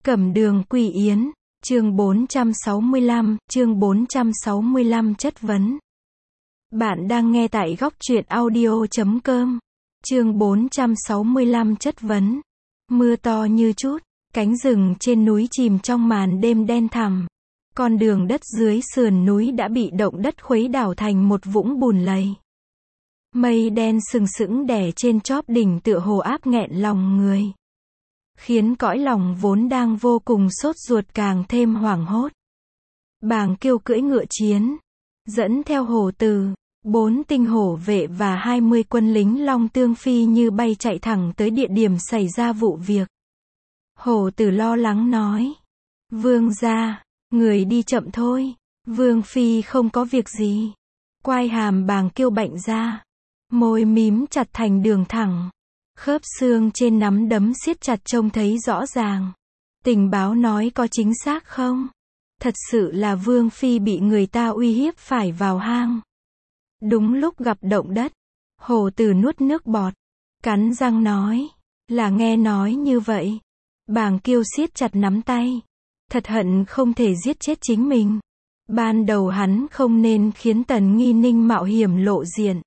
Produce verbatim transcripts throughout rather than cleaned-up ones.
Cẩm Đường Quỳ Yến, chương bốn trăm sáu mươi lăm, chương bốn trăm sáu mươi lăm chất vấn. Bạn đang nghe tại góc truyện audio chấm com. Chương bốn trăm sáu mươi lăm chất vấn. Mưa to như chút, cánh rừng trên núi chìm trong màn đêm đen thẳm. Con đường đất dưới sườn núi đã bị động đất khuấy đảo thành một vũng bùn lầy. Mây đen sừng sững đè trên chóp đỉnh tựa hồ áp nghẹn lòng người, khiến cõi lòng vốn đang vô cùng sốt ruột càng thêm hoảng hốt. Bàng Kiêu cưỡi ngựa chiến, dẫn theo Hổ Tử, bốn tinh hổ vệ và hai mươi quân lính Long Tương Phi như bay chạy thẳng tới địa điểm xảy ra vụ việc. Hổ Tử lo lắng nói: Vương gia, người đi chậm thôi, Vương Phi không có việc gì. Quai hàm Bàng Kiêu bệnh ra, môi mím chặt thành đường thẳng, khớp xương trên nắm đấm siết chặt trông thấy rõ ràng. Tình báo nói có chính xác không? Thật sự là Vương Phi bị người ta uy hiếp phải vào hang. Đúng lúc gặp động đất, Hổ Tử nuốt nước bọt, cắn răng nói: Là nghe nói như vậy. Bàng Kiêu siết chặt nắm tay, thật hận không thể giết chết chính mình. Ban đầu hắn không nên khiến Tần Nghi Ninh mạo hiểm lộ diện.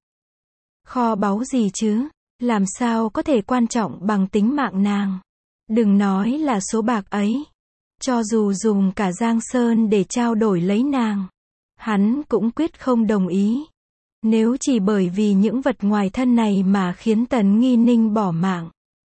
Kho báu gì chứ, làm sao có thể quan trọng bằng tính mạng nàng. Đừng nói là số bạc ấy, cho dù dùng cả Giang Sơn để trao đổi lấy nàng, hắn cũng quyết không đồng ý. Nếu chỉ bởi vì những vật ngoài thân này mà khiến Tần Nghi Ninh bỏ mạng.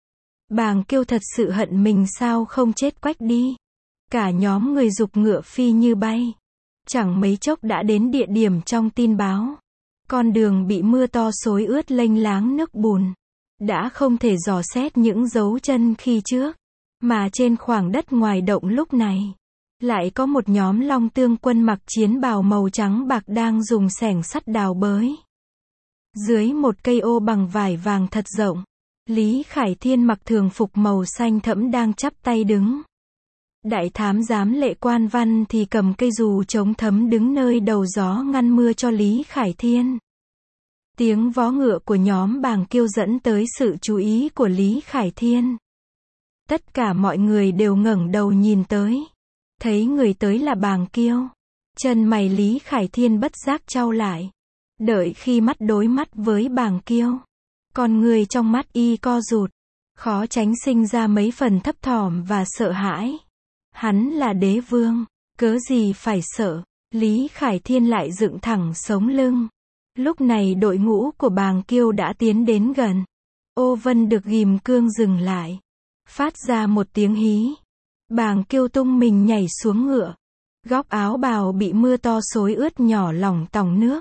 Bàng Kiêu thật sự hận mình sao không chết quách đi. Cả nhóm người giục ngựa phi như bay, chẳng mấy chốc đã đến địa điểm trong tin báo. Con đường bị mưa to xối ướt lênh láng nước bùn, đã không thể dò xét những dấu chân khi trước. Mà trên khoảng đất ngoài động lúc này, lại có một nhóm Long Tương quân mặc chiến bào màu trắng bạc đang dùng xẻng sắt đào bới. Dưới một cây ô bằng vải vàng thật rộng, Lý Khải Thiên mặc thường phục màu xanh thẫm đang chắp tay đứng. Đại thám giám Lệ Quan Văn thì cầm cây dù chống thấm đứng nơi đầu gió ngăn mưa cho Lý Khải Thiên. Tiếng vó ngựa của nhóm Bàng Kiêu dẫn tới sự chú ý của Lý Khải Thiên. Tất cả mọi người đều ngẩng đầu nhìn tới. Thấy người tới là Bàng Kiêu, chân mày Lý Khải Thiên bất giác chau lại. Đợi khi mắt đối mắt với Bàng Kiêu, con người trong mắt y co rụt, khó tránh sinh ra mấy phần thấp thỏm và sợ hãi. Hắn là đế vương, cớ gì phải sợ. Lý Khải Thiên lại dựng thẳng sống lưng. Lúc này đội ngũ của Bàng Kiêu đã tiến đến gần. Ô Vân được ghim cương dừng lại, phát ra một tiếng hí. Bàng Kiêu tung mình nhảy xuống ngựa, góc áo bào bị mưa to xối ướt nhỏ lỏng tòng nước.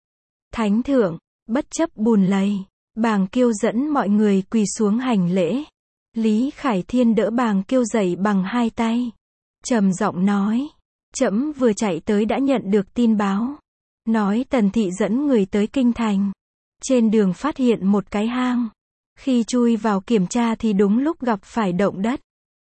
Thánh thượng, bất chấp bùn lầy, Bàng Kiêu dẫn mọi người quỳ xuống hành lễ. Lý Khải Thiên đỡ Bàng Kiêu dậy bằng hai tay, trầm giọng nói: Trẫm vừa chạy tới đã nhận được tin báo, nói Tần thị dẫn người tới kinh thành. Trên đường phát hiện một cái hang, khi chui vào kiểm tra thì đúng lúc gặp phải động đất.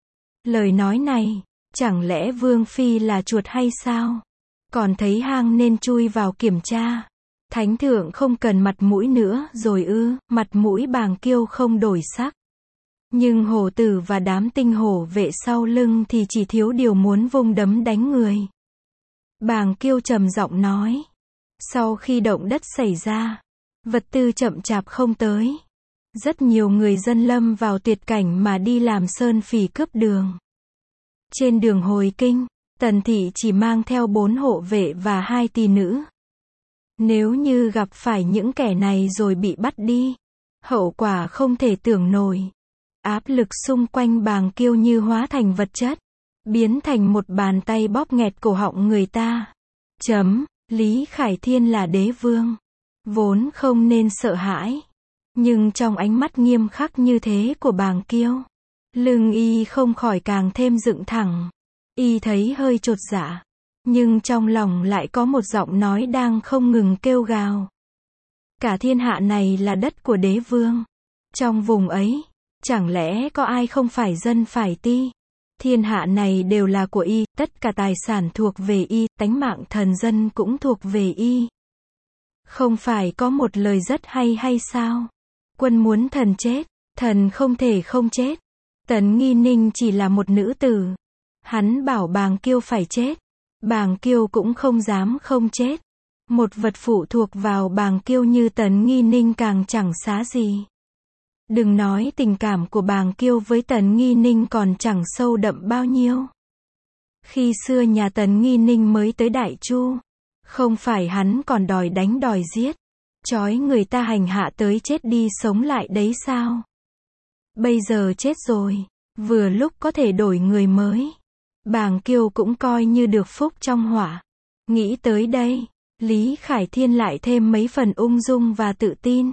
Lời nói này, chẳng lẽ Vương Phi là chuột hay sao? Còn thấy hang nên chui vào kiểm tra. Thánh thượng không cần mặt mũi nữa rồi ư? Mặt mũi Bàng Kiêu không đổi sắc. Nhưng Hổ Tử và đám tinh hổ vệ sau lưng thì chỉ thiếu điều muốn vung đấm đánh người. Bàng Kiêu trầm giọng nói: Sau khi động đất xảy ra, vật tư chậm chạp không tới. Rất nhiều người dân lâm vào tuyệt cảnh mà đi làm sơn phỉ cướp đường. Trên đường hồi kinh, Tần thị chỉ mang theo bốn hộ vệ và hai tỳ nữ. Nếu như gặp phải những kẻ này rồi bị bắt đi, hậu quả không thể tưởng nổi. Áp lực xung quanh Bàng Kiêu như hóa thành vật chất, biến thành một bàn tay bóp nghẹt cổ họng người ta. Chấm, Lý Khải Thiên là đế vương, vốn không nên sợ hãi. Nhưng trong ánh mắt nghiêm khắc như thế của Bàng Kiêu, lưng y không khỏi càng thêm dựng thẳng. Y thấy hơi chột dạ, nhưng trong lòng lại có một giọng nói đang không ngừng kêu gào. Cả thiên hạ này là đất của đế vương. Trong vùng ấy, chẳng lẽ có ai không phải dân phải ti? Thiên hạ này đều là của y, tất cả tài sản thuộc về y, tánh mạng thần dân cũng thuộc về y. Không phải có một lời rất hay hay sao? Quân muốn thần chết, thần không thể không chết. Tần Nghi Ninh chỉ là một nữ tử, Hắn bảo Bàng Kiêu phải chết. Bàng Kiêu cũng không dám không chết. Một vật phụ thuộc vào Bàng Kiêu như Tần Nghi Ninh càng chẳng xá gì. Đừng nói tình cảm của Bàng Kiêu với Tần Nghi Ninh còn chẳng sâu đậm bao nhiêu. Khi xưa nhà Tần Nghi Ninh mới tới Đại Chu, không phải hắn còn đòi đánh đòi giết, trói người ta hành hạ tới chết đi sống lại đấy sao? Bây giờ chết rồi, vừa lúc có thể đổi người mới. Bàng Kiêu cũng coi như được phúc trong họa. Nghĩ tới đây, Lý Khải Thiên lại thêm mấy phần ung dung và tự tin.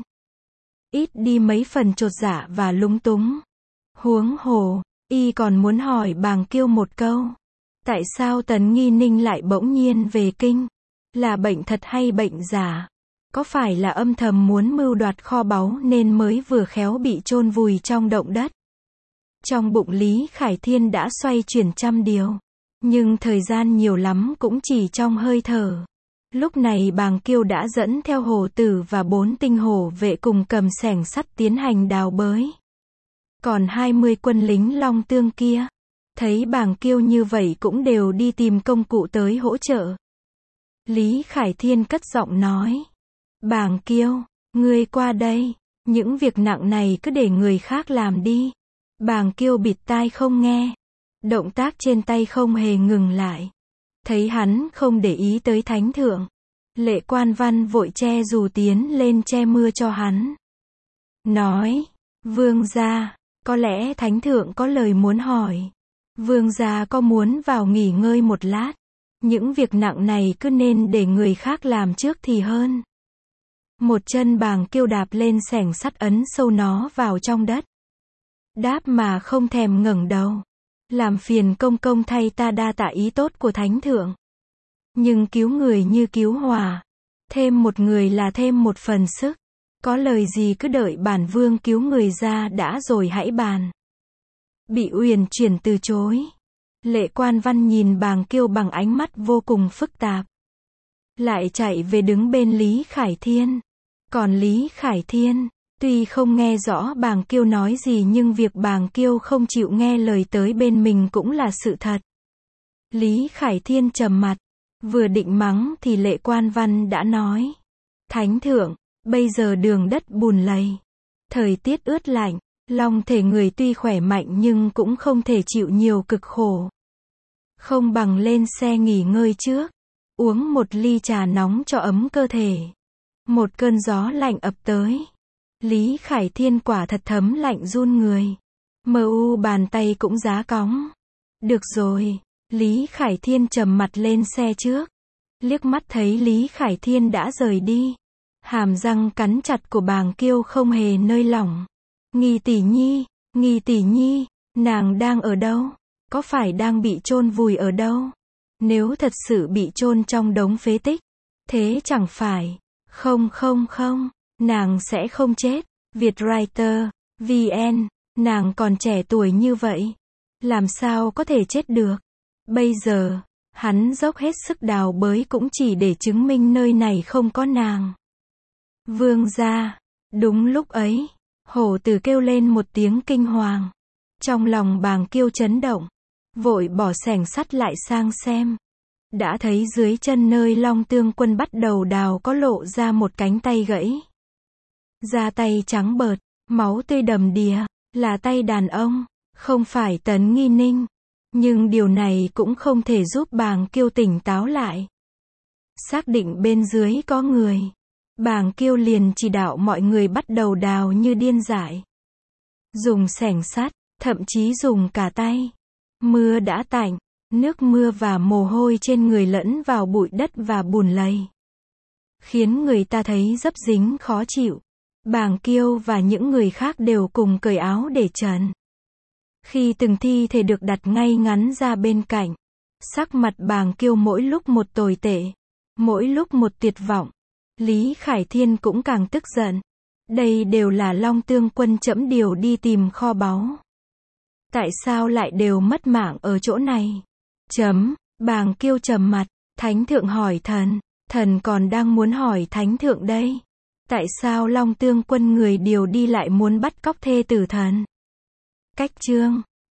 Ít đi mấy phần chột dạ và lúng túng. Huống hồ, y còn muốn hỏi Bàng Kiêu một câu. Tại sao Tần Nghi Ninh lại bỗng nhiên về kinh? Là bệnh thật hay bệnh giả? Có phải là âm thầm muốn mưu đoạt kho báu nên mới vừa khéo bị chôn vùi trong động đất? Trong bụng Lý Khải Thiên đã xoay chuyển trăm điều. Nhưng thời gian nhiều lắm cũng chỉ trong hơi thở. Lúc này Bàng Kiêu đã dẫn theo hổ tử và bốn tinh hổ vệ cùng cầm xẻng sắt tiến hành đào bới. Còn hai mươi quân lính Long Tương kia, thấy Bàng Kiêu như vậy cũng đều đi tìm công cụ tới hỗ trợ. Lý Khải Thiên cất giọng nói. Bàng Kiêu, ngươi qua đây, những việc nặng này cứ để người khác làm đi. Bàng Kiêu bịt tai không nghe. Động tác trên tay không hề ngừng lại. Thấy hắn không để ý tới thánh thượng. Lệ Quan Văn vội che dù tiến lên che mưa cho hắn. Nói, vương gia, có lẽ thánh thượng có lời muốn hỏi. Vương gia có muốn vào nghỉ ngơi một lát? Những việc nặng này cứ nên để người khác làm trước thì hơn. Một chân Bàng Kiêu đạp lên xẻng sắt ấn sâu nó vào trong đất. Đáp mà không thèm ngẩng đầu. Làm phiền công công thay ta đa tạ ý tốt của thánh thượng. Nhưng cứu người như cứu hỏa. Thêm một người là thêm một phần sức. Có lời gì cứ đợi bản vương cứu người ra đã rồi hãy bàn. Bị uyển chuyển từ chối. Lệ Quan Văn nhìn Bàng Kiêu bằng ánh mắt vô cùng phức tạp. Lại chạy về đứng bên Lý Khải Thiên. Còn Lý Khải Thiên, tuy không nghe rõ Bàng Kiêu nói gì nhưng việc Bàng Kiêu không chịu nghe lời tới bên mình cũng là sự thật. Lý Khải Thiên trầm mặt, vừa định mắng thì Lệ Quan Văn đã nói. Thánh thượng, bây giờ đường đất bùn lầy. Thời tiết ướt lạnh, long thể người tuy khỏe mạnh nhưng cũng không thể chịu nhiều cực khổ. Không bằng lên xe nghỉ ngơi trước, uống một ly trà nóng cho ấm cơ thể. Một cơn gió lạnh ập tới. Lý Khải Thiên quả thật thấm lạnh run người. Mờ u bàn tay cũng giá cóng. Được rồi, Lý Khải Thiên trầm mặt lên xe trước. Liếc mắt thấy Lý Khải Thiên đã rời đi. Hàm răng cắn chặt của Bàng Kiêu không hề nơi lỏng. Nghi tỷ nhi, Nghi tỷ nhi, nàng đang ở đâu? Có phải đang bị chôn vùi ở đâu? Nếu thật sự bị chôn trong đống phế tích, thế chẳng phải, không không không, nàng sẽ không chết. Vietwriter, vê en, nàng còn trẻ tuổi như vậy, làm sao có thể chết được? Bây giờ, hắn dốc hết sức đào bới cũng chỉ để chứng minh nơi này không có nàng. Vương gia, đúng lúc ấy, hổ tử kêu lên một tiếng kinh hoàng. Trong lòng Bàng Kiêu chấn động, vội bỏ xẻng sắt lại sang xem. Đã thấy dưới chân nơi Long Tương Quân bắt đầu đào có lộ ra một cánh tay gãy. Da tay trắng bợt, máu tươi đầm đìa, là tay đàn ông, không phải Tấn Nghi Ninh. Nhưng điều này cũng không thể giúp Bàng Kiêu tỉnh táo lại. Xác định bên dưới có người, Bàng Kiêu liền chỉ đạo mọi người bắt đầu đào như điên dại. Dùng xẻng sắt, thậm chí dùng cả tay. Mưa đã tạnh, nước mưa và mồ hôi trên người lẫn vào bụi đất và bùn lầy, khiến người ta thấy dấp dính khó chịu. Bàng Kiêu và những người khác đều cùng cởi áo để trần. Khi từng thi thể được đặt ngay ngắn ra bên cạnh, sắc mặt Bàng Kiêu mỗi lúc một tồi tệ, mỗi lúc một tuyệt vọng. Lý Khải Thiên cũng càng tức giận. Đây đều là Long Tương Quân trẫm điều đi tìm kho báu. Tại sao lại đều mất mạng ở chỗ này? Chấm, Bàng Kiêu trầm mặt. Thánh thượng hỏi thần, thần còn đang muốn hỏi thánh thượng đây. Tại sao Long Tương Quân người điều đi lại muốn bắt cóc thê tử thần? Cách chương